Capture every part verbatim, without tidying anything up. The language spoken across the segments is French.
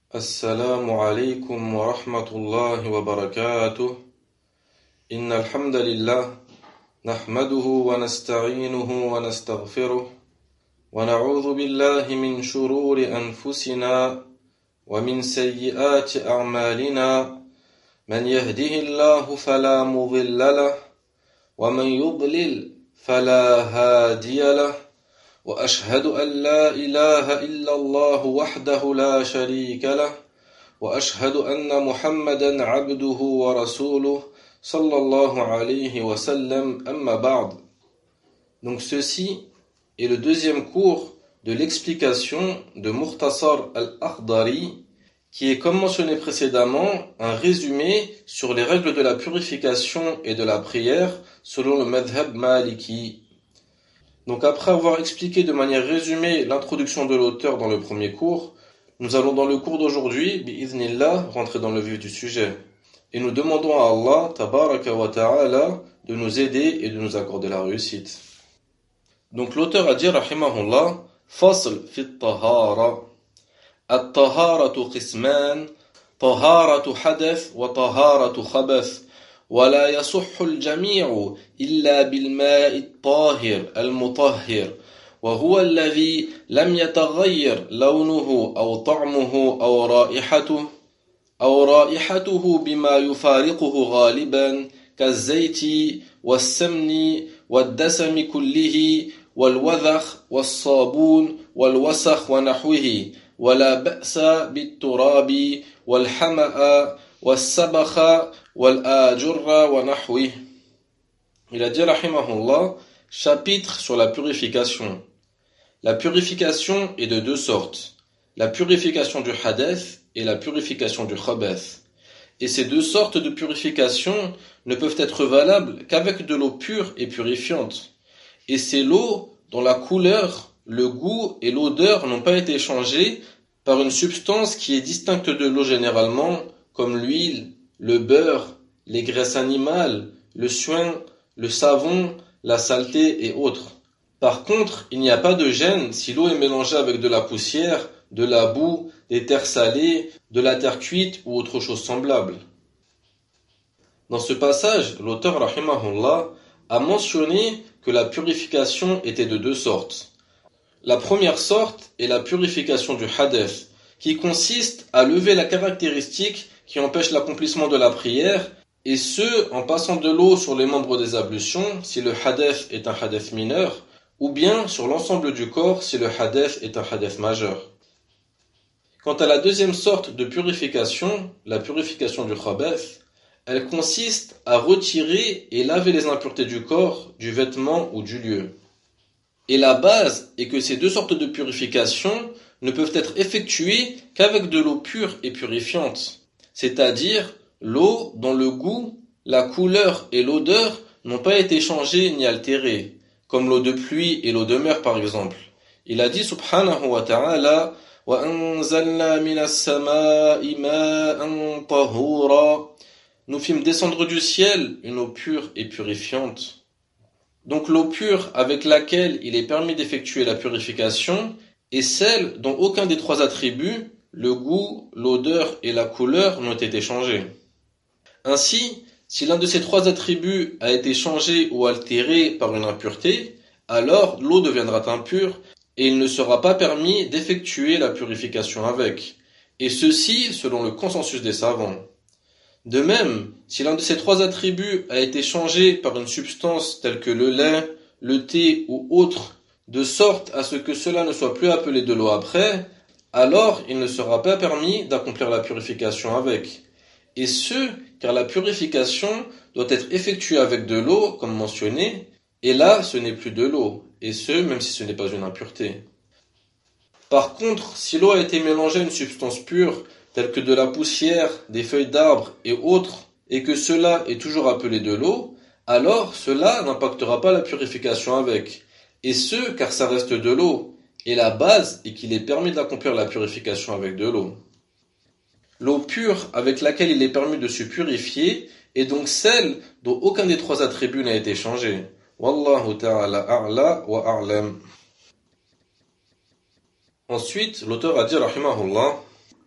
السلام عليكم ورحمة الله وبركاته. إن الحمد لله نحمده ونستعينه ونستغفره ونعوذ بالله من شرور أنفسنا ومن سيئات أعمالنا. من يهده الله فلا مضل له ومن يضلل فلا هادي له وأشهد أن لا إله إلا الله وحده لا شريك له وأشهد أن محمدا عبده ورسوله صلى الله عليه وسلم أما بعد. Donc ceci est le deuxième cours de l'explication de Mukhtasar al-Akhdari, qui est, comme mentionné précédemment, un résumé sur les règles de la purification et de la prière selon le madhhab maliki. Donc après avoir expliqué de manière résumée l'introduction de l'auteur dans le premier cours, nous allons dans le cours d'aujourd'hui, bi'idhnillah, rentrer dans le vif du sujet. Et nous demandons à Allah, tabaraka wa ta'ala, de nous aider et de nous accorder la réussite. Donc l'auteur a dit, rahimahullah, fasl fi at-tahara. At-taharatu qisman, taharatu hadath wa taharatu khabath. ولا يصح الجميع إلا بالماء الطاهر المطهر وهو الذي لم يتغير لونه أو طعمه أو رائحته أو رائحته بما يفارقه غالبا كالزيت والسمن والدسم كله والوذخ والصابون والوسخ ونحوه ولا بأس بالتراب والحمأ والسبخ والآجر ونحوه. Il a dit rahimahullah, chapitre sur la purification. La purification est de deux sortes, la purification du hadith et la purification du khabath. Et ces deux sortes de purification ne peuvent être valables qu'avec de l'eau pure et purifiante. Et c'est l'eau dont la couleur, le goût et l'odeur n'ont pas été changés par une substance qui est distincte de l'eau généralement, comme l'huile, le beurre, les graisses animales, le suin, le savon, la saleté et autres. Par contre, il n'y a pas de gêne si l'eau est mélangée avec de la poussière, de la boue, des terres salées, de la terre cuite ou autre chose semblable. Dans ce passage, l'auteur rahimahullah a mentionné que la purification était de deux sortes. La première sorte est la purification du hadith, qui consiste à lever la caractéristique qui empêche l'accomplissement de la prière, et ce, en passant de l'eau sur les membres des ablutions, si le hadith est un hadith mineur, ou bien sur l'ensemble du corps, si le hadith est un hadith majeur. Quant à la deuxième sorte de purification, la purification du khabath, elle consiste à retirer et laver les impuretés du corps, du vêtement ou du lieu. Et la base est que ces deux sortes de purification ne peuvent être effectuées qu'avec de l'eau pure et purifiante, c'est-à-dire l'eau dont le goût, la couleur et l'odeur n'ont pas été changées ni altérées, comme l'eau de pluie et l'eau de mer par exemple. Il a dit subhanahu wa ta'ala وَأَنزَلْنَا مِنَ السَّمَاءِ مَاءً طَهُورًا. Nous fîmes descendre du ciel une eau pure et purifiante. Donc l'eau pure avec laquelle il est permis d'effectuer la purification est celle dont aucun des trois attributs, le goût, l'odeur et la couleur, n'ont été changés. Ainsi, si l'un de ces trois attributs a été changé ou altéré par une impureté, alors l'eau deviendra impure et il ne sera pas permis d'effectuer la purification avec, et ceci selon le consensus des savants. De même, si l'un de ces trois attributs a été changé par une substance telle que le lait, le thé ou autre, de sorte à ce que cela ne soit plus appelé de l'eau après, alors il ne sera pas permis d'accomplir la purification avec. Et ce, car la purification doit être effectuée avec de l'eau, comme mentionné, et là ce n'est plus de l'eau, et ce, même si ce n'est pas une impureté. Par contre, si l'eau a été mélangée à une substance pure, telle que de la poussière, des feuilles d'arbres et autres, et que cela est toujours appelé de l'eau, alors cela n'impactera pas la purification avec. Et ce, car ça reste de l'eau. Et la base est qu'il est permis d'accomplir la purification avec de l'eau. L'eau pure avec laquelle il est permis de se purifier est donc celle dont aucun des trois attributs n'a été changé. Wallahu ta'ala a'la wa a'lam. Ensuite, l'auteur a dit, rahimahullah,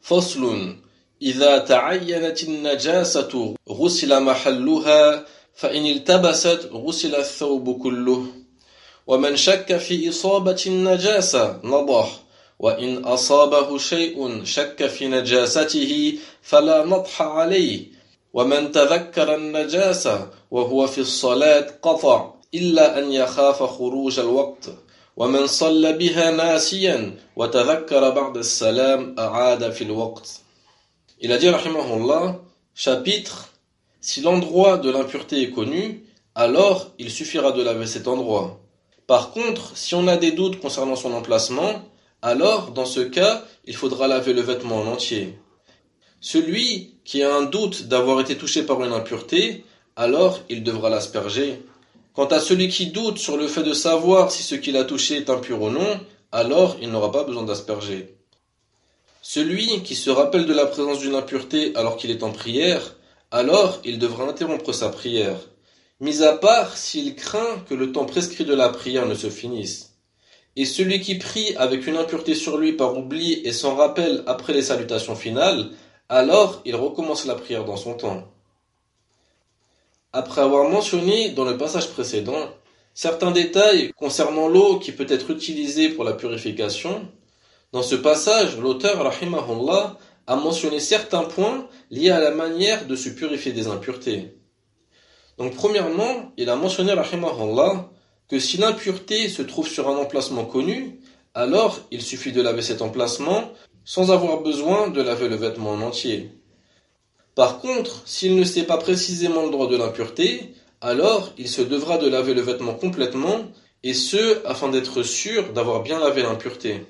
فصل إذا تعينت النجاسة غسل محلها فإن التبست غسل الثوب كله ومن شك في إصابة النجاسة نضح وإن أصابه شيء شك في نجاسته فلا نضح عليه ومن تذكر النجاسة وهو في الصلاة قطع إلا أن يخاف خروج الوقت ومن صلى بها ناسيا وتذكر بعد السلام أعاد في الوقت. Il a dit rahimahullah, chapitre, si l'endroit de l'impureté est connu, alors il suffira de laver cet endroit. Par contre, si on a des doutes concernant son emplacement, alors dans ce cas, il faudra laver le vêtement en entier. Celui qui a un doute d'avoir été touché par une impureté, alors il devra l'asperger. Quant à celui qui doute sur le fait de savoir si ce qu'il a touché est impur ou non, alors il n'aura pas besoin d'asperger. Celui qui se rappelle de la présence d'une impureté alors qu'il est en prière, alors il devra interrompre sa prière, mis à part s'il craint que le temps prescrit de la prière ne se finisse. Et celui qui prie avec une impureté sur lui par oubli et s'en rappelle après les salutations finales, alors il recommence la prière dans son temps. Après avoir mentionné dans le passage précédent certains détails concernant l'eau qui peut être utilisée pour la purification, dans ce passage, l'auteur, rahimahullah, a mentionné certains points liés à la manière de se purifier des impuretés. Donc, premièrement, il a mentionné, rahimahullah, que si l'impureté se trouve sur un emplacement connu, alors il suffit de laver cet emplacement sans avoir besoin de laver le vêtement en entier. Par contre, s'il ne sait pas précisément l'endroit de l'impureté, alors il se devra de laver le vêtement complètement, et ce, afin d'être sûr d'avoir bien lavé l'impureté.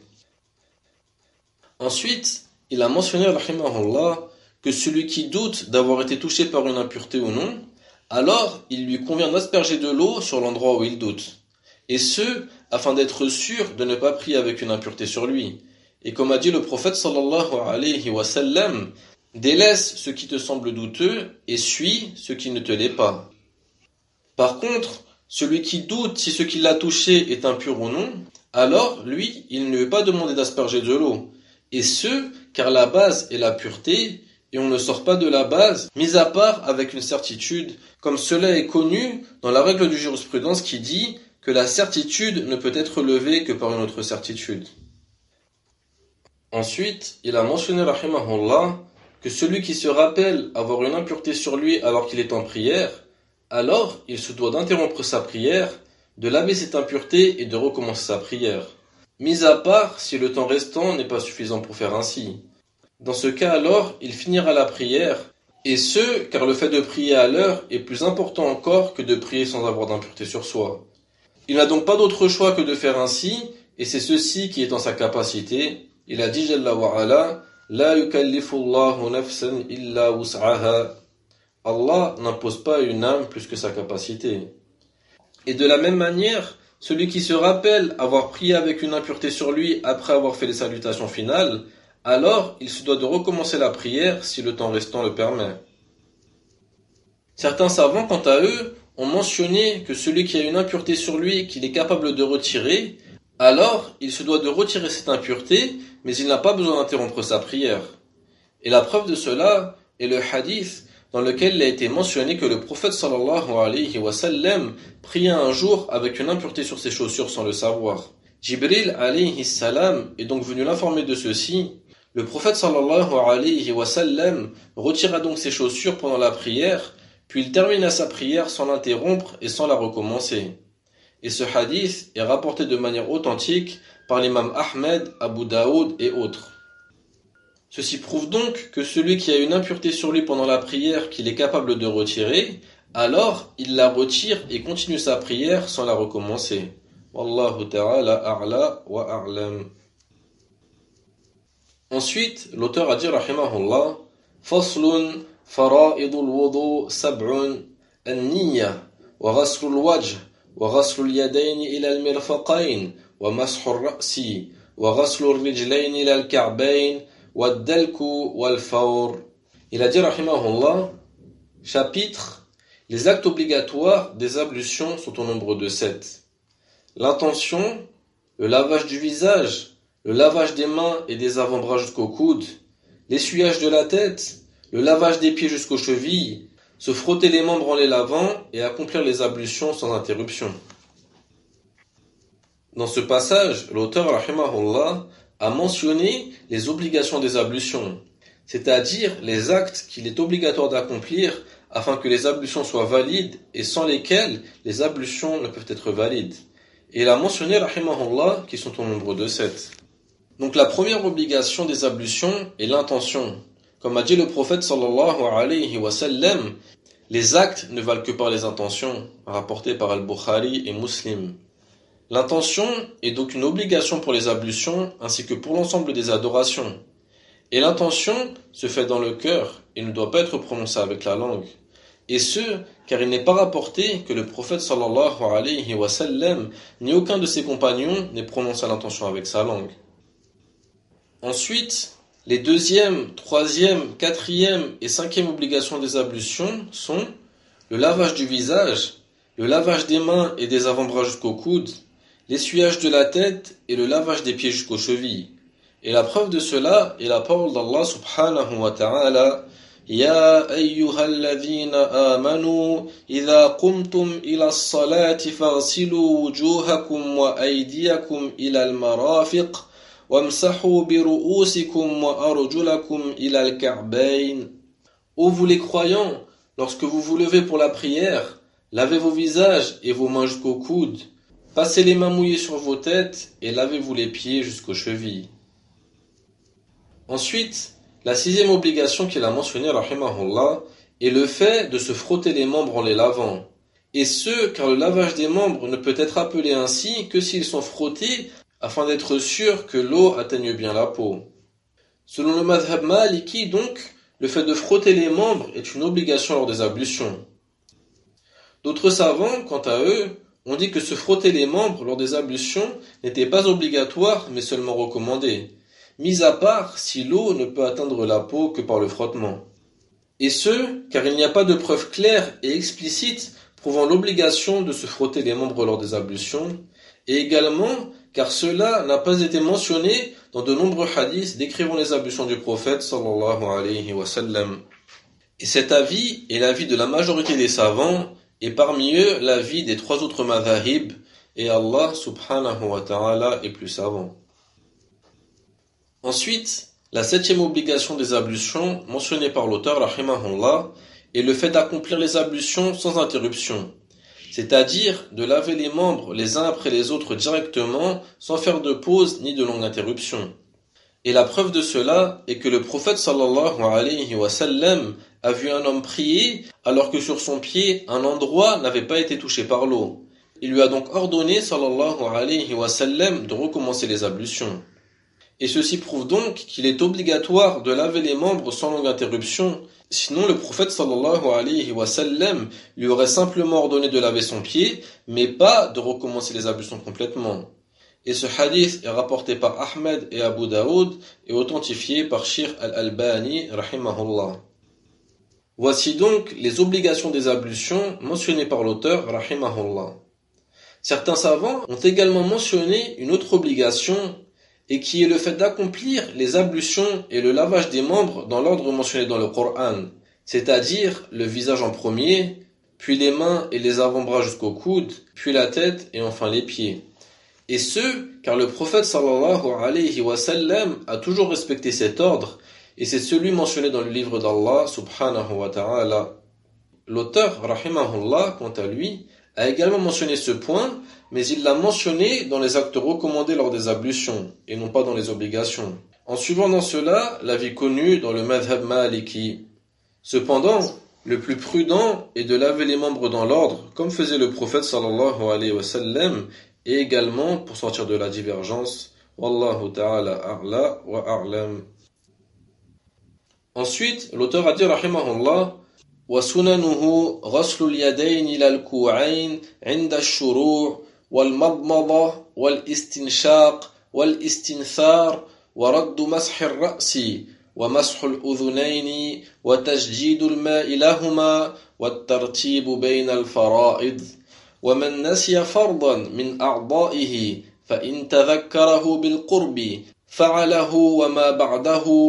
Ensuite, il a mentionné, rahimahullah, que celui qui doute d'avoir été touché par une impureté ou non, alors il lui convient d'asperger de l'eau sur l'endroit où il doute. Et ce, afin d'être sûr de ne pas prier avec une impureté sur lui. Et comme a dit le prophète sallallahu alayhi wa sallam, délaisse ce qui te semble douteux et suis ce qui ne te l'est pas. Par contre, celui qui doute si ce qui l'a touché est impur ou non, alors lui, il ne lui est pas demandé d'asperger de l'eau. Et ce, car la base est la pureté, et on ne sort pas de la base, mis à part avec une certitude, comme cela est connu dans la règle de jurisprudence qui dit que la certitude ne peut être levée que par une autre certitude. Ensuite, il a mentionné, rahimahullah, que celui qui se rappelle avoir une impureté sur lui alors qu'il est en prière, alors il se doit d'interrompre sa prière, de laver cette impureté et de recommencer sa prière. Mis à part si le temps restant n'est pas suffisant pour faire ainsi. Dans ce cas alors, il finira la prière, et ce, car le fait de prier à l'heure est plus important encore que de prier sans avoir d'impureté sur soi. Il n'a donc pas d'autre choix que de faire ainsi, et c'est ceci qui est en sa capacité. Il a dit Jalla wa ala, La yukallifu Allahu nafsan illa wus'aha. Allah n'impose pas à une âme plus que sa capacité. Et de la même manière, celui qui se rappelle avoir prié avec une impureté sur lui après avoir fait les salutations finales, alors il se doit de recommencer la prière si le temps restant le permet. Certains savants, quant à eux, ont mentionné que celui qui a une impureté sur lui qu'il est capable de retirer, alors il se doit de retirer cette impureté, mais il n'a pas besoin d'interrompre sa prière. Et la preuve de cela est le hadith dans lequel il a été mentionné que le prophète sallallahu alayhi wa sallam priait un jour avec une impureté sur ses chaussures sans le savoir. Jibril alayhi salam est donc venu l'informer de ceci. Le prophète sallallahu alayhi wa sallam retira donc ses chaussures pendant la prière, puis il termina sa prière sans l'interrompre et sans la recommencer. Et ce hadith est rapporté de manière authentique par l'imam Ahmed, Abu Daoud et autres. Ceci prouve donc que celui qui a une impureté sur lui pendant la prière qu'il est capable de retirer, alors il la retire et continue sa prière sans la recommencer. Wallahu ta'ala a'la wa a'lam. Ensuite, l'auteur a dit rahimahullah, Faslun fara'idul wudu sab'un an-niyya wa ghaslu al-wajh wa ghaslu al-yadayn ila al-mirfaqayn wa mashu ar-ra'si wa ghaslu ar-rijlayn ila al-ka'bayn Waddalku wal-fawr. Il a dit rahimahullah, chapitre, les actes obligatoires des ablutions sont au nombre de sept. L'intention, le lavage du visage, le lavage des mains et des avant-bras jusqu'au coude, l'essuyage de la tête, le lavage des pieds jusqu'aux chevilles, se frotter les membres en les lavant et accomplir les ablutions sans interruption. Dans ce passage, l'auteur rahimahullah a mentionné les obligations des ablutions, c'est-à-dire les actes qu'il est obligatoire d'accomplir afin que les ablutions soient valides et sans lesquels les ablutions ne peuvent être valides. Et il a mentionné rahimahullah qui sont au nombre de sept. Donc la première obligation des ablutions est l'intention. Comme a dit le prophète sallallahu alayhi wa sallam, les actes ne valent que par les intentions, rapporté par Al-Bukhari et Muslim. L'intention est donc une obligation pour les ablutions ainsi que pour l'ensemble des adorations. Et l'intention se fait dans le cœur et ne doit pas être prononcée avec la langue. Et ce, car il n'est pas rapporté que le prophète sallallahu alayhi wa sallam ni aucun de ses compagnons n'ait prononcé l'intention avec sa langue. Ensuite, les deuxième, troisième, quatrième et cinquième obligations des ablutions sont le lavage du visage, le lavage des mains et des avant-bras jusqu'aux coudes, l'essuyage de la tête et le lavage des pieds jusqu'aux chevilles. Et la preuve de cela est la parole d'Allah subhanahu wa ta'ala: Ya ayyuhalladhina amanu, idha qumtum ila as-salati faghsilu wujuhakum wa aydiyakum ila al-marafiq, wamsahu bi ru'usikum wa arjulakum ila al-ka'bayn. Ô vous les croyants, lorsque vous vous levez pour la prière, lavez vos visages et vos mains jusqu'aux coudes, passez les mains mouillées sur vos têtes et lavez-vous les pieds jusqu'aux chevilles. Ensuite, la sixième obligation qu'il a mentionnée, rahimahullah, est le fait de se frotter les membres en les lavant. Et ce, car le lavage des membres ne peut être appelé ainsi que s'ils sont frottés afin d'être sûr que l'eau atteigne bien la peau. Selon le madhhab maliki, donc, le fait de frotter les membres est une obligation lors des ablutions. D'autres savants, quant à eux, ont dit que se frotter les membres lors des ablutions n'était pas obligatoire mais seulement recommandé, mis à part si l'eau ne peut atteindre la peau que par le frottement. Et ce, car il n'y a pas de preuve claire et explicite prouvant l'obligation de se frotter les membres lors des ablutions, et également car cela n'a pas été mentionné dans de nombreux hadiths décrivant les ablutions du prophète sallallahu alayhi wa sallam. Et cet avis est l'avis de la majorité des savants, et parmi eux l'avis des trois autres madhahib, et Allah subhanahu wa ta'ala est plus savant. Ensuite, la septième obligation des ablutions mentionnée par l'auteur rahimahullah est le fait d'accomplir les ablutions sans interruption, c'est-à-dire de laver les membres les uns après les autres directement sans faire de pause ni de longue interruption. Et la preuve de cela est que le prophète sallallahu alayhi wa sallam a vu un homme prier alors que sur son pied un endroit n'avait pas été touché par l'eau. Il lui a donc ordonné sallallahu alayhi wa sallam de recommencer les ablutions. Et ceci prouve donc qu'il est obligatoire de laver les membres sans longue interruption, sinon le prophète sallallahu alayhi wa sallam lui aurait simplement ordonné de laver son pied, mais pas de recommencer les ablutions complètement. Et ce hadith est rapporté par Ahmed et Abu Daoud et authentifié par Sheikh Al-Albani rahimahullah. Voici donc les obligations des ablutions mentionnées par l'auteur rahimahullah. Certains savants ont également mentionné une autre obligation, et qui est le fait d'accomplir les ablutions et le lavage des membres dans l'ordre mentionné dans le Coran, c'est-à-dire le visage en premier, puis les mains et les avant-bras jusqu'aux coudes, puis la tête et enfin les pieds. Et ce, car le prophète sallallahu alayhi wa sallam a toujours respecté cet ordre, et c'est celui mentionné dans le livre d'Allah subhanahu wa ta'ala. L'auteur, rahimahullah, quant à lui, a également mentionné ce point, mais il l'a mentionné dans les actes recommandés lors des ablutions, et non pas dans les obligations, en suivant dans cela l'avis connu dans le madhhab maliki. Cependant, le plus prudent est de laver les membres dans l'ordre, comme faisait le prophète sallallahu alayhi wa sallam, et également pour sortir de la divergence. Wallahu ta'ala a'la wa a'lam. Ensuite, l'auteur a dit rahimahullah: وسننه غسل اليدين إلى الكوعين عند الشروع والمضمضة والاستنشاق والاستنثار ورد مسح الرأس ومسح الأذنين وتجديد الماء لهما والترتيب بين الفرائض ومن نسي فرضا من أعضائه فإن تذكره بالقرب فعله وما بعده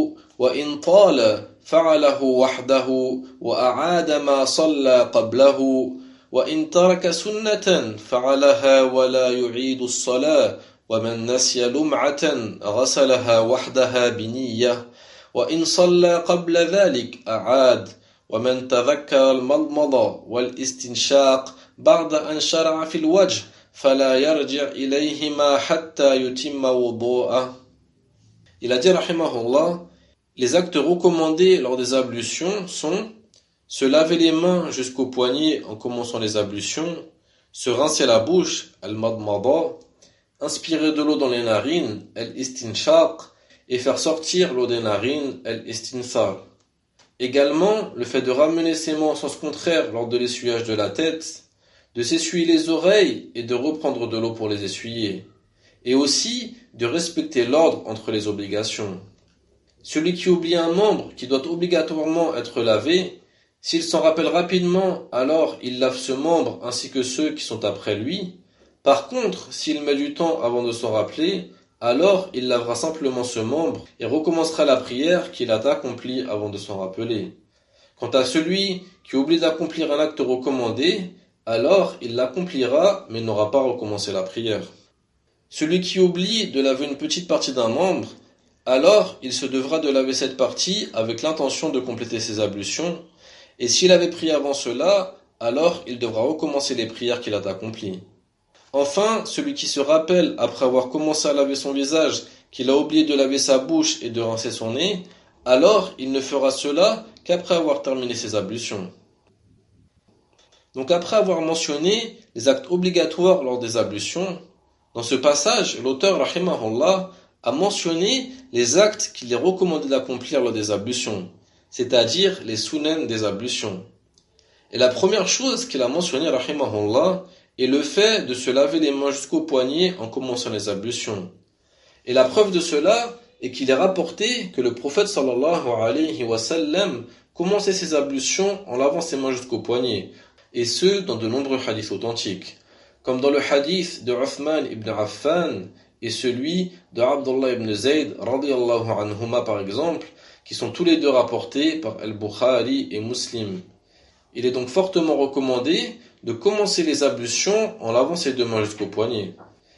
وإن طال فعله وحده وأعاد ما صلى قبله وإن ترك سنة فعلها ولا يعيد الصلاة ومن نسي لمعة غسلها وحدها بنية وإن صلى قبل ذلك أعاد ومن تذكر المضمضة والاستنشاق بعد أن شرع في الوجه فلا يرجع إليهما حتى يتم وضوءه. Il a dit rahimahullah, les actes recommandés lors des ablutions sont se laver les mains jusqu'aux poignets en commençant les ablutions, se rincer la bouche, al-madmada, inspirer de l'eau dans les narines, al-istinshaq, et faire sortir l'eau des narines, al-istinthar. Également, le fait de ramener ses mains en sens contraire lors de l'essuyage de la tête, de s'essuyer les oreilles et de reprendre de l'eau pour les essuyer, et aussi de respecter l'ordre entre les obligations. Celui qui oublie un membre qui doit obligatoirement être lavé, s'il s'en rappelle rapidement, alors il lave ce membre ainsi que ceux qui sont après lui. Par contre, s'il met du temps avant de s'en rappeler, alors il lavera simplement ce membre et recommencera la prière qu'il a accomplie avant de s'en rappeler. Quant à celui qui oublie d'accomplir un acte recommandé, alors il l'accomplira mais n'aura pas recommencé la prière. Celui qui oublie de laver une petite partie d'un membre, alors il se devra de laver cette partie avec l'intention de compléter ses ablutions, et s'il avait prié avant cela, alors il devra recommencer les prières qu'il a accomplies. Enfin, celui qui se rappelle, après avoir commencé à laver son visage, qu'il a oublié de laver sa bouche et de rincer son nez, alors il ne fera cela qu'après avoir terminé ses ablutions. Donc après avoir mentionné les actes obligatoires lors des ablutions, dans ce passage, l'auteur, rahimahullah, a mentionné les actes qu'il est recommandé d'accomplir lors des ablutions, c'est-à-dire les sunan des ablutions. Et la première chose qu'il a mentionné, rahimahullah, est le fait de se laver les mains jusqu'au poignet en commençant les ablutions. Et la preuve de cela est qu'il est rapporté que le prophète sallallahu alayhi wa sallam commençait ses ablutions en lavant ses mains jusqu'au poignet, et ce dans de nombreux hadiths authentiques, comme dans le hadith de Uthman ibn Affan et celui de Abdullah ibn Zayd radiyallahu anhuma par exemple, qui sont tous les deux rapportés par Al-Bukhari et Muslim. Il est donc fortement recommandé de commencer les ablutions en lavant ses deux mains jusqu'au poignet.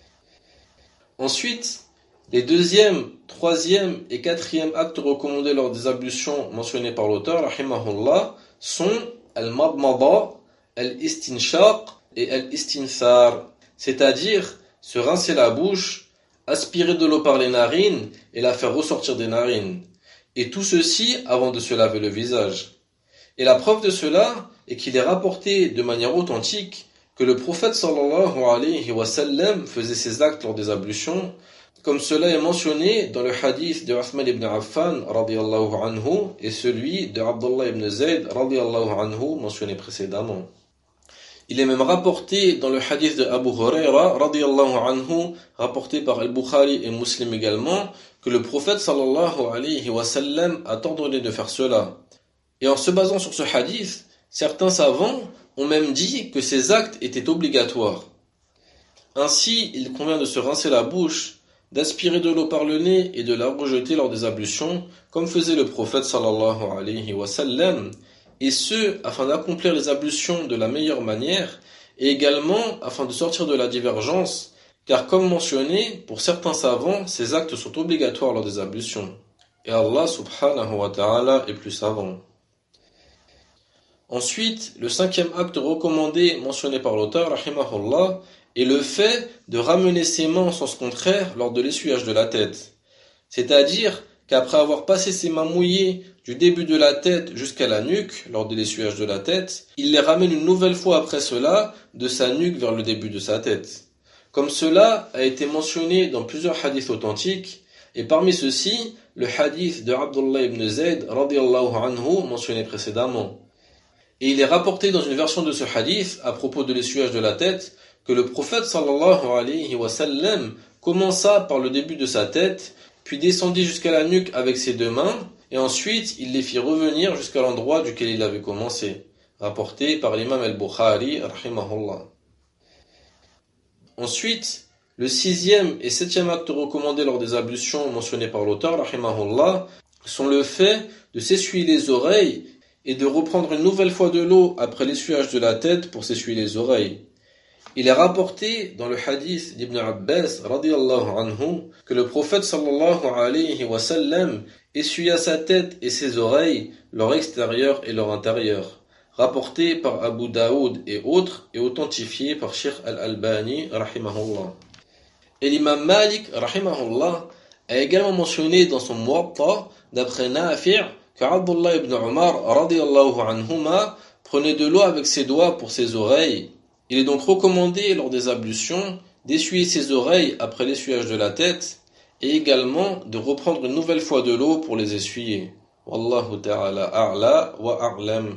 Ensuite, les deuxième, troisième et quatrième actes recommandés lors des ablutions mentionnés par l'auteur, rahimahullah, sont al-madmada, al-istinshaq et al-istinthar, c'est-à-dire se rincer la bouche, aspirer de l'eau par les narines et la faire ressortir des narines. Et tout ceci avant de se laver le visage. Et la preuve de cela est qu'il est rapporté de manière authentique que le prophète sallallahu alayhi wa sallam faisait ces actes lors des ablutions, comme cela est mentionné dans le hadith de Uthman ibn Affan radiyallahu anhu et celui de Abdullah ibn Zayd radiyallahu anhu mentionné précédemment. Il est même rapporté dans le hadith de Abu Huraira radiyallahu anhu, rapporté par Al-Bukhari et Muslim également, que le prophète sallallahu alayhi wa sallam a ordonné de faire cela. Et en se basant sur ce hadith, certains savants ont même dit que ces actes étaient obligatoires. Ainsi, il convient de se rincer la bouche, d'aspirer de l'eau par le nez et de la rejeter lors des ablutions, comme faisait le prophète sallallahu alayhi wa sallam, et ce, afin d'accomplir les ablutions de la meilleure manière, et également afin de sortir de la divergence, car comme mentionné, pour certains savants, ces actes sont obligatoires lors des ablutions. Et Allah subhanahu wa ta'ala est plus savant. Ensuite, le cinquième acte recommandé mentionné par l'auteur, rahimahullah, est le fait de ramener ses mains en sens contraire lors de l'essuyage de la tête. C'est-à-dire qu'après avoir passé ses mains mouillées du début de la tête jusqu'à la nuque lors de l'essuyage de la tête, il les ramène une nouvelle fois après cela de sa nuque vers le début de sa tête. Comme cela a été mentionné dans plusieurs hadiths authentiques, et parmi ceux-ci, le hadith de Abdullah ibn Zayd radiyallahu anhu mentionné précédemment. Et il est rapporté dans une version de ce hadith, à propos de l'essuyage de la tête, que le prophète sallallahu alayhi wa sallam commença par le début de sa tête, puis descendit jusqu'à la nuque avec ses deux mains, et ensuite il les fit revenir jusqu'à l'endroit duquel il avait commencé, rapporté par l'imam al-Bukhari, rahimahullah. Ensuite, le sixième et septième acte recommandé lors des ablutions mentionnés par l'auteur, rahimahullah, sont le fait de s'essuyer les oreilles et de reprendre une nouvelle fois de l'eau après l'essuyage de la tête pour s'essuyer les oreilles. Il est rapporté dans le hadith d'Ibn Abbas radiyallahu anhu que le prophète sallallahu alayhi wa sallam essuya sa tête et ses oreilles, leur extérieur et leur intérieur. Rapporté par Abu Daoud et autres et authentifié par Sheikh Al-Albani rahimahullah. Et l'imam Malik rahimahullah a également mentionné dans son Muwatta d'après Nafi' que Abdullah ibn Umar radiyallahu anhuma prenait de l'eau avec ses doigts pour ses oreilles. Il est donc recommandé lors des ablutions d'essuyer ses oreilles après l'essuyage de la tête et également de reprendre une nouvelle fois de l'eau pour les essuyer. Wallahu ta'ala a'la wa a'lam.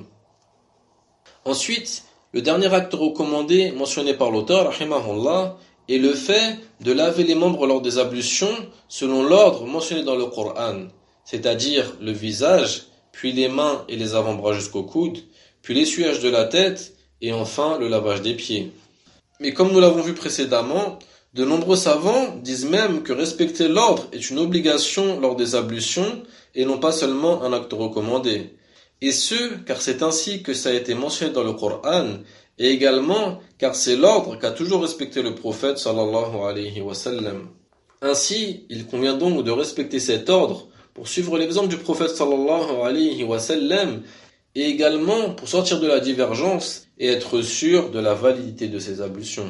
Ensuite, le dernier acte recommandé mentionné par l'auteur, rahimahullah, est le fait de laver les membres lors des ablutions selon l'ordre mentionné dans le Coran, c'est-à-dire le visage, puis les mains et les avant-bras jusqu'au coude, puis l'essuyage de la tête, et enfin le lavage des pieds. Mais comme nous l'avons vu précédemment, de nombreux savants disent même que respecter l'ordre est une obligation lors des ablutions et non pas seulement un acte recommandé. Et ce, car c'est ainsi que ça a été mentionné dans le Coran, et également car c'est l'ordre qu'a toujours respecté le prophète sallallahu alayhi wa sallam. Ainsi, il convient donc de respecter cet ordre pour suivre l'exemple du prophète sallallahu alayhi wa sallam et également pour sortir de la divergence et être sûr de la validité de ces ablutions.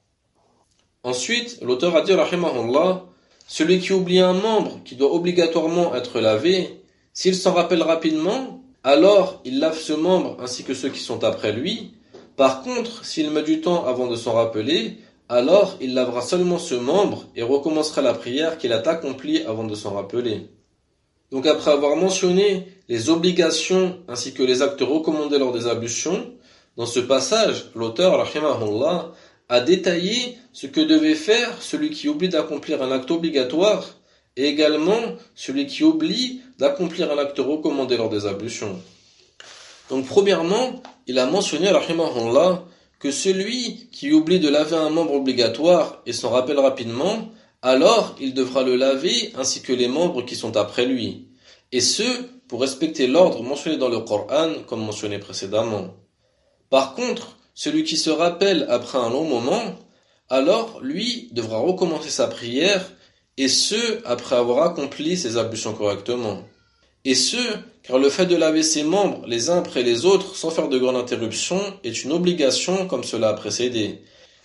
Ensuite, l'auteur a dit rahimahullah, celui qui oublie un membre qui doit obligatoirement être lavé, s'il s'en rappelle rapidement, alors il lave ce membre ainsi que ceux qui sont après lui. Par contre, s'il met du temps avant de s'en rappeler, alors il lavera seulement ce membre et recommencera la prière qu'il a accomplie avant de s'en rappeler. Donc après avoir mentionné les obligations ainsi que les actes recommandés lors des ablutions, dans ce passage, l'auteur, rahimahullah, a détaillé ce que devait faire celui qui oublie d'accomplir un acte obligatoire et également celui qui oublie d'accomplir un acte recommandé lors des ablutions. Donc premièrement, il a mentionné, rahimahullah, que celui qui oublie de laver un membre obligatoire et s'en rappelle rapidement, alors il devra le laver ainsi que les membres qui sont après lui. Et ce, pour respecter l'ordre mentionné dans le Coran, comme mentionné précédemment. Par contre, celui qui se rappelle après un long moment, alors lui devra recommencer sa prière, et ce, après avoir accompli ses ablutions correctement. Et ce, car le fait de laver ses membres les uns après les autres sans faire de grande interruption est une obligation comme cela a précédé.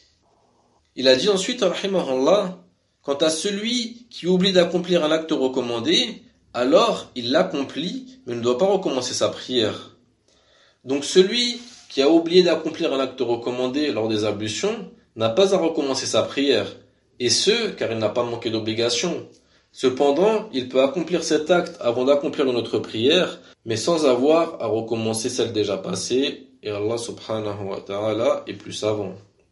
Il a dit ensuite, rahimahullah, quant à celui qui oublie d'accomplir un acte recommandé, alors il l'accomplit, mais ne doit pas recommencer sa prière. Donc celui qui a oublié d'accomplir un acte recommandé lors des ablutions n'a pas à recommencer sa prière, et ce, car il n'a pas manqué d'obligation. Cependant, il peut accomplir cet acte avant d'accomplir une autre prière, mais sans avoir à recommencer celle déjà passée, et Allah subhanahu wa ta'ala est plus savant.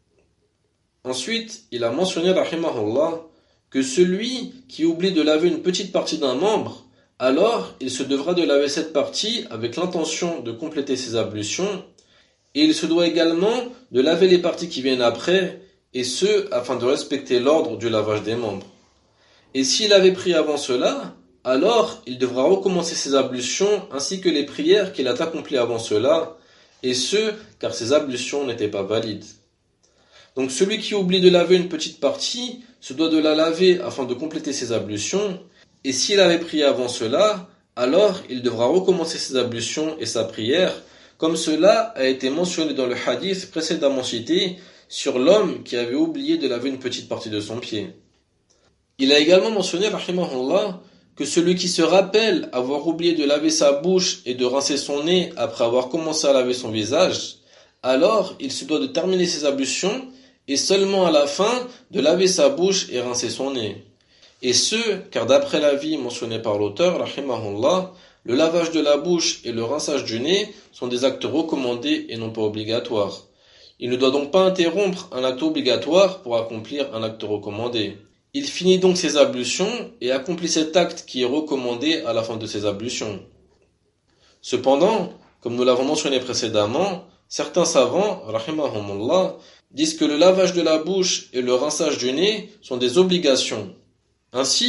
Ensuite, il a mentionné, rahimahullah, que celui qui oublie de laver une petite partie d'un membre, alors il se devra de laver cette partie avec l'intention de compléter ses ablutions, et il se doit également de laver les parties qui viennent après, et ce, afin de respecter l'ordre du lavage des membres. Et s'il avait pris avant cela, alors il devra recommencer ses ablutions ainsi que les prières qu'il a accomplies avant cela, et ce, car ses ablutions n'étaient pas valides. Donc celui qui oublie de laver une petite partie se doit de la laver afin de compléter ses ablutions, et s'il avait prié avant cela, alors il devra recommencer ses ablutions et sa prière, comme cela a été mentionné dans le hadith précédemment cité sur l'homme qui avait oublié de laver une petite partie de son pied. Il a également mentionné, rahimahullah, que celui qui se rappelle avoir oublié de laver sa bouche et de rincer son nez après avoir commencé à laver son visage, alors il se doit de terminer ses ablutions et seulement à la fin de laver sa bouche et rincer son nez. Et ce, car d'après l'avis mentionné par l'auteur, rahimahullah, le lavage de la bouche et le rinçage du nez sont des actes recommandés et non pas obligatoires. Il ne doit donc pas interrompre un acte obligatoire pour accomplir un acte recommandé. Il finit donc ses ablutions et accomplit cet acte qui est recommandé à la fin de ses ablutions. Cependant, comme nous l'avons mentionné précédemment, certains savants, rahimahumullah, disent que le lavage de la bouche et le rinçage du nez sont des obligations. Ainsi,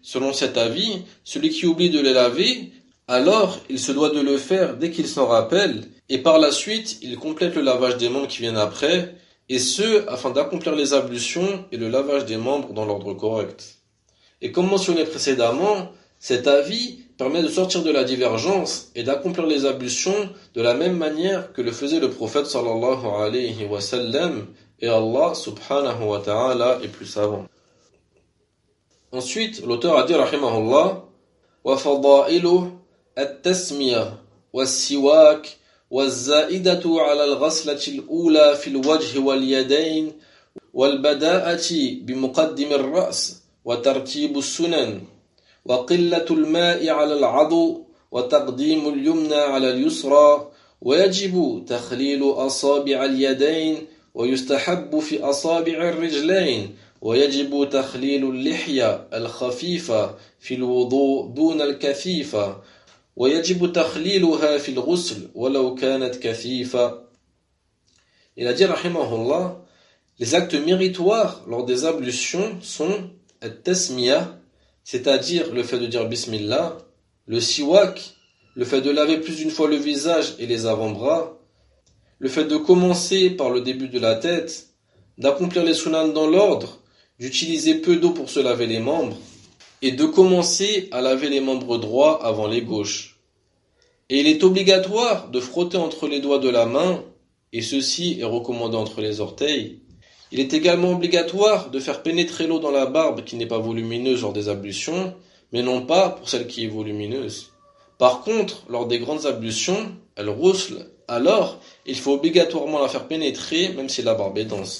selon cet avis, celui qui oublie de les laver, alors il se doit de le faire dès qu'il s'en rappelle, et par la suite il complète le lavage des membres qui viennent après, et ce, afin d'accomplir les ablutions et le lavage des membres dans l'ordre correct. Et comme mentionné précédemment, cet avis permet de sortir de la divergence et d'accomplir les ablutions de la même manière que le faisait le prophète sallallahu alayhi wa sallam, et Allah subhanahu wa ta'ala est plus savant. Ensuite, l'auteur a dit rahimahullah wa fadailu at-tasmiya was-siwak was-zaidatu ala al-ghaslati al-ula fi al-wajh wal-yadayn wal-bada'ati bi muqaddim ar-ra's wa tartib as-sunan wa qillatu al-ma'i ala al-'adhu wa taqdim al-yumna ala al-yusra wa yajibu takhlilu asabi' al-yadayn wa yustahabbu fi asabi' ar-rijlayn ويجب تخليل اللحية الخفيفة في الوضوء دون الكثيفة ويجب تخليلها في الغسل ولو كانت كثيفة. Il a dit rahimahullah, les actes méritoires lors des ablutions sont at-tasmiya, c'est-à-dire le fait de dire bismillah, le siwak, le fait de laver plus d'une fois le visage et les avant-bras, le fait de commencer par le début de la tête, d'accomplir les sunan dans l'ordre, d'utiliser peu d'eau pour se laver les membres, et de commencer à laver les membres droits avant les gauches. Et il est obligatoire de frotter entre les doigts de la main, et ceci est recommandé entre les orteils. Il est également obligatoire de faire pénétrer l'eau dans la barbe qui n'est pas volumineuse lors des ablutions, mais non pas pour celle qui est volumineuse. Par contre, lors des grandes ablutions, elle roussle, alors il faut obligatoirement la faire pénétrer même si la barbe est dense.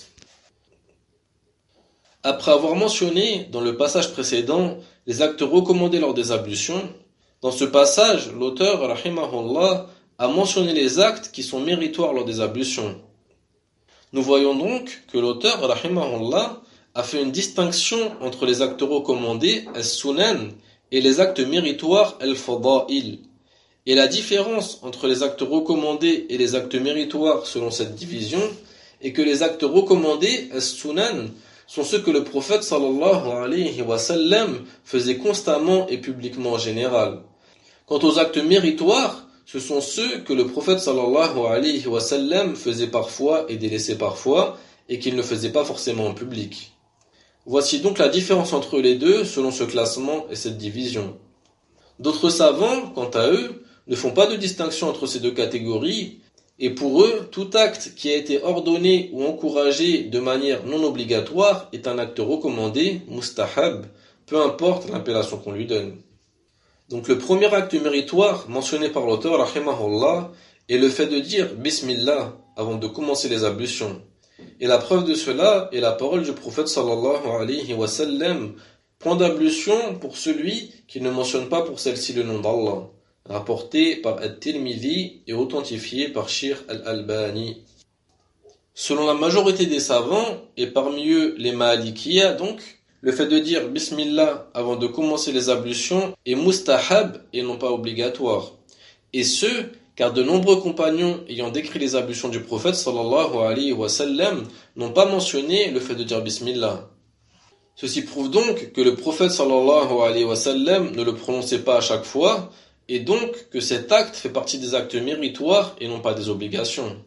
Après avoir mentionné dans le passage précédent les actes recommandés lors des ablutions, dans ce passage, l'auteur, rahimahullah, a mentionné les actes qui sont méritoires lors des ablutions. Nous voyons donc que l'auteur, rahimahullah, a fait une distinction entre les actes recommandés, as-sunan, et les actes méritoires, al-fada'il. Et la différence entre les actes recommandés et les actes méritoires selon cette division est que les actes recommandés, as-sunan, sont ceux que le prophète sallallahu alayhi wa sallam faisait constamment et publiquement en général. Quant aux actes méritoires, ce sont ceux que le prophète sallallahu alayhi wa sallam faisait parfois et délaissait parfois et qu'il ne faisait pas forcément en public. Voici donc la différence entre les deux selon ce classement et cette division. D'autres savants, quant à eux, ne font pas de distinction entre ces deux catégories, et pour eux, tout acte qui a été ordonné ou encouragé de manière non obligatoire est un acte recommandé, mustahab, peu importe l'appellation qu'on lui donne. Donc le premier acte méritoire mentionné par l'auteur, rahimahullah, est le fait de dire bismillah avant de commencer les ablutions. Et la preuve de cela est la parole du prophète sallallahu alayhi wa sallam, point d'ablution pour celui qui ne mentionne pas pour celle-ci le nom d'Allah, rapporté par At-Tirmidhi et authentifié par Sheikh Al-Albani. Selon la majorité des savants, et parmi eux les Malikiya donc, le fait de dire Bismillah avant de commencer les ablutions est mustahab et non pas obligatoire. Et ce, car de nombreux compagnons ayant décrit les ablutions du prophète sallallahu alayhi wa sallam n'ont pas mentionné le fait de dire Bismillah. Ceci prouve donc que le prophète sallallahu alayhi wa sallam ne le prononçait pas à chaque fois, et donc que cet acte fait partie des actes méritoires et non pas des obligations.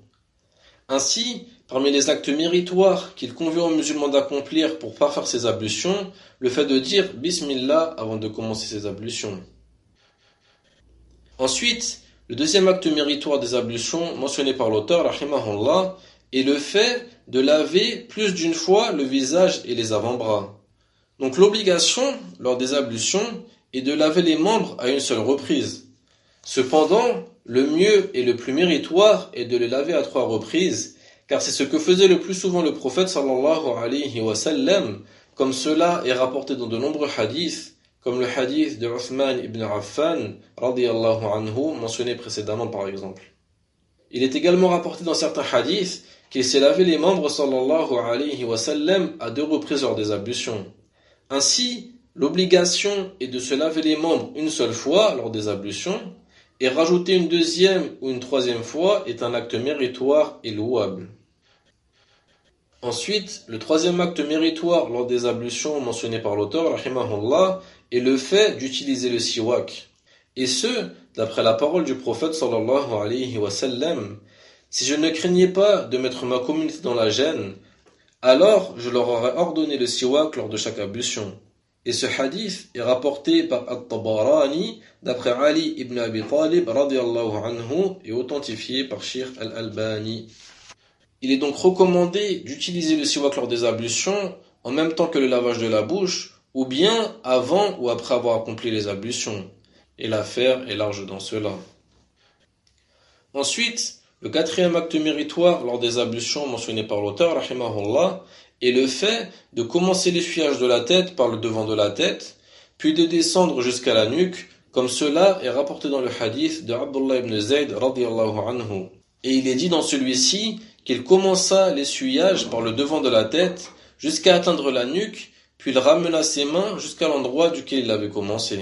Ainsi, parmi les actes méritoires qu'il convient aux musulmans d'accomplir pour parfaire ses ablutions, le fait de dire Bismillah avant de commencer ses ablutions. Ensuite, le deuxième acte méritoire des ablutions mentionné par l'auteur, rahimahullah, est le fait de laver plus d'une fois le visage et les avant-bras. Donc l'obligation, lors des ablutions, est de laver les membres à une seule reprise. Cependant, le mieux et le plus méritoire est de les laver à trois reprises, car c'est ce que faisait le plus souvent le prophète sallallahu alayhi wa sallam, comme cela est rapporté dans de nombreux hadiths, comme le hadith de Uthman ibn Affan, radiyallahu anhu, mentionné précédemment par exemple. Il est également rapporté dans certains hadiths qu'il s'est lavé les membres sallallahu alayhi wa sallam à deux reprises lors des ablutions. Ainsi, l'obligation est de se laver les membres une seule fois lors des ablutions, et rajouter une deuxième ou une troisième fois est un acte méritoire et louable. Ensuite, le troisième acte méritoire lors des ablutions mentionné par l'auteur, rahimahullah, et le fait d'utiliser le siwak. Et ce, d'après la parole du prophète sallallahu alayhi wa sallam, si je ne craignais pas de mettre ma communauté dans la gêne, alors je leur aurais ordonné le siwak lors de chaque ablution. Et ce hadith est rapporté par At-Tabarani d'après Ali ibn Abi Talib radiyallahu anhu et authentifié par Sheikh Al-Albani. Il est donc recommandé d'utiliser le siwak lors des ablutions en même temps que le lavage de la bouche ou bien avant ou après avoir accompli les ablutions. Et l'affaire est large dans cela. Ensuite, le quatrième acte méritoire lors des ablutions mentionné par l'auteur, rahimahullah, est le fait de commencer l'essuyage de la tête par le devant de la tête, puis de descendre jusqu'à la nuque, comme cela est rapporté dans le hadith de Abdullah ibn Zayd radiyallahu anhu. Et il est dit dans celui-ci qu'il commença l'essuyage par le devant de la tête jusqu'à atteindre la nuque, puis il ramena ses mains jusqu'à l'endroit duquel il avait commencé.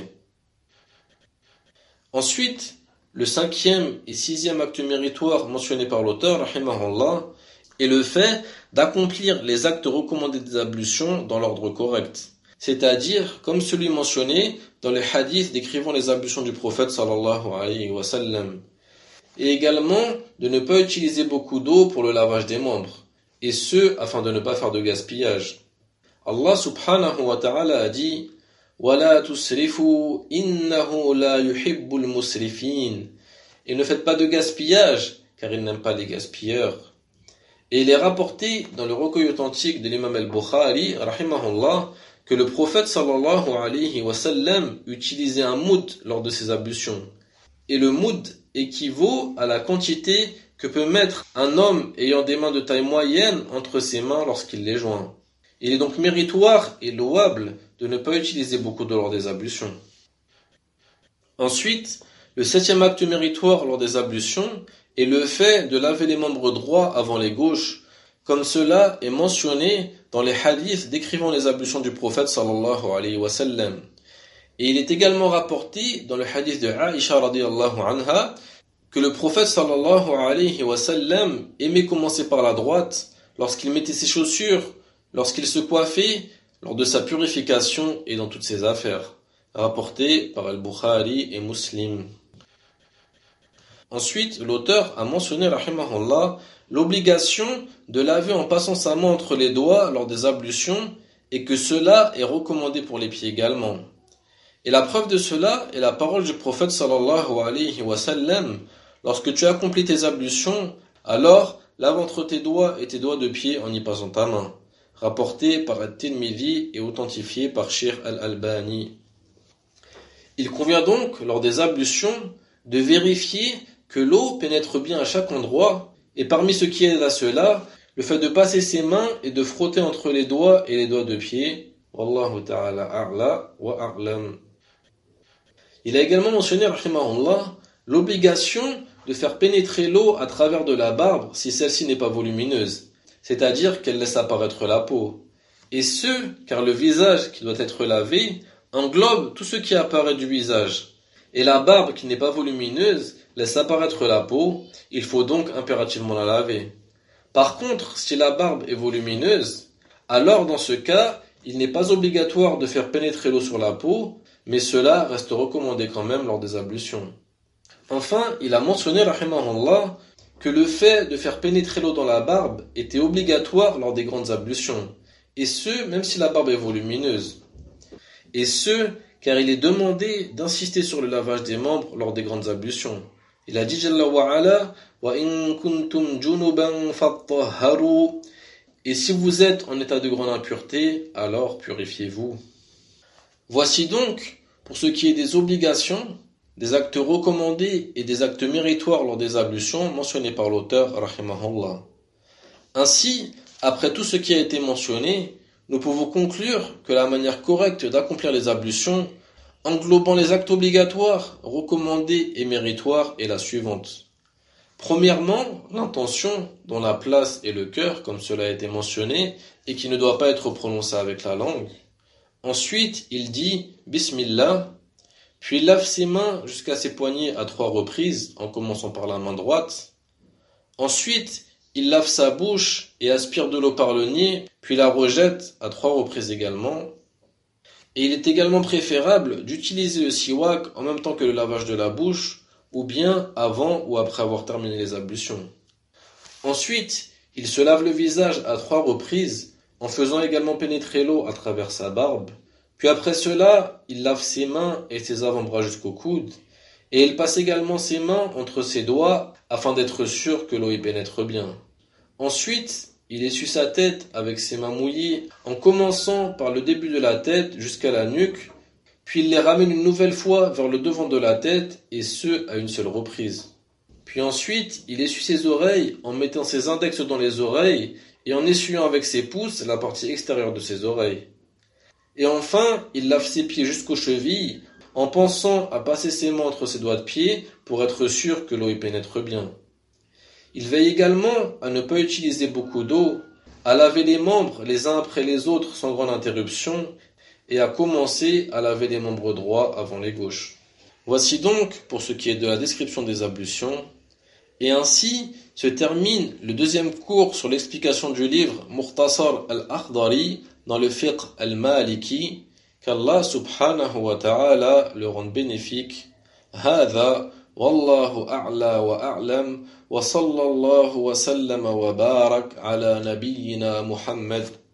Ensuite, le cinquième et sixième acte méritoire mentionné par l'auteur, rahimahullah, est le fait d'accomplir les actes recommandés des ablutions dans l'ordre correct, c'est-à-dire comme celui mentionné dans les hadiths décrivant les ablutions du prophète sallallahu alayhi wa sallam, et également de ne pas utiliser beaucoup d'eau pour le lavage des membres, et ce afin de ne pas faire de gaspillage. Allah subhanahu wa ta'ala a dit وَلَا تُسْرِفُوا إِنَّهُ لَا يُحِبُّ الْمُسْرِفِينَ. Et ne faites pas de gaspillage, car il n'aime pas les gaspilleurs. Et il est rapporté dans le recueil authentique de l'imam al-Bukhari, rahimahullah, que le prophète sallallahu alayhi wa sallam utilisait un moud lors de ses ablutions. Et le moud équivaut à la quantité que peut mettre un homme ayant des mains de taille moyenne entre ses mains lorsqu'il les joint. Il est donc méritoire et louable de ne pas utiliser beaucoup d'eau lors des ablutions. Ensuite, le septième acte méritoire lors des ablutions est le fait de laver les membres droits avant les gauches, comme cela est mentionné dans les hadiths décrivant les ablutions du prophète sallallahu alayhi wa sallam. Et il est également rapporté dans le hadith de Aïcha radiyallahu anha que le prophète sallallahu alayhi wa sallam aimait commencer par la droite lorsqu'il mettait ses chaussures, lorsqu'il se coiffait, lors de sa purification et dans toutes ses affaires, rapporté par Al-Bukhari et Muslim. Ensuite, l'auteur a mentionné, rahimahullah, l'obligation de laver en passant sa main entre les doigts lors des ablutions et que cela est recommandé pour les pieds également. Et la preuve de cela est la parole du prophète sallallahu alayhi wa sallam: lorsque tu accomplis tes ablutions, alors lave entre tes doigts et tes doigts de pied en y passant ta main. Rapporté par At-Tirmidhi et authentifié par Sheikh Al-Albani. Il convient donc, lors des ablutions, de vérifier que l'eau pénètre bien à chaque endroit, et parmi ce qui aide à cela, le fait de passer ses mains et de frotter entre les doigts et les doigts de pied. Wallahu ta'ala a'la wa a'lam. Il a également mentionné, rahimahullah, l'obligation de faire pénétrer l'eau à travers de la barbe si celle-ci n'est pas volumineuse, c'est-à-dire qu'elle laisse apparaître la peau. Et ce, car le visage qui doit être lavé englobe tout ce qui apparaît du visage. Et la barbe qui n'est pas volumineuse laisse apparaître la peau, il faut donc impérativement la laver. Par contre, si la barbe est volumineuse, alors dans ce cas, il n'est pas obligatoire de faire pénétrer l'eau sur la peau, mais cela reste recommandé quand même lors des ablutions. Enfin, il a mentionné, rahimahullah, que le fait de faire pénétrer l'eau dans la barbe était obligatoire lors des grandes ablutions, et ce, même si la barbe est volumineuse. Et ce, car il est demandé d'insister sur le lavage des membres lors des grandes ablutions. Il a dit Jalla wa ala, wa in kuntum junuban fattahharu. Et si vous êtes en état de grande impureté, alors purifiez-vous. Voici donc, pour ce qui est des obligations, des actes recommandés et des actes méritoires lors des ablutions mentionnés par l'auteur, rahimahullah. Ainsi, après tout ce qui a été mentionné, nous pouvons conclure que la manière correcte d'accomplir les ablutions, englobant les actes obligatoires, recommandés et méritoires, est la suivante. Premièrement, l'intention, dont la place est le cœur, comme cela a été mentionné, et qui ne doit pas être prononcée avec la langue. Ensuite, il dit « Bismillah », puis il lave ses mains jusqu'à ses poignets à trois reprises, en commençant par la main droite. Ensuite, il lave sa bouche et aspire de l'eau par le nez, puis la rejette à trois reprises également. Et il est également préférable d'utiliser le siwak en même temps que le lavage de la bouche, ou bien avant ou après avoir terminé les ablutions. Ensuite, il se lave le visage à trois reprises, en faisant également pénétrer l'eau à travers sa barbe. Puis après cela, il lave ses mains et ses avant-bras jusqu'au coude, et il passe également ses mains entre ses doigts afin d'être sûr que l'eau y pénètre bien. Ensuite, il essuie sa tête avec ses mains mouillées en commençant par le début de la tête jusqu'à la nuque, puis il les ramène une nouvelle fois vers le devant de la tête et ce à une seule reprise. Puis ensuite, il essuie ses oreilles en mettant ses index dans les oreilles et en essuyant avec ses pouces la partie extérieure de ses oreilles. Et enfin, il lave ses pieds jusqu'aux chevilles en pensant à passer ses mains entre ses doigts de pied pour être sûr que l'eau y pénètre bien. Il veille également à ne pas utiliser beaucoup d'eau, à laver les membres les uns après les autres sans grande interruption et à commencer à laver les membres droits avant les gauches. Voici donc pour ce qui est de la description des ablutions. Et ainsi se termine le deuxième cours sur l'explication du livre Mukhtasar al-Akhdari dans le fiqh al-Maliki, qu'Allah subhanahu wa ta'ala le rende bénéfique. هذا والله أعلى وأعلم وصلى الله وسلم وبارك على نبينا محمد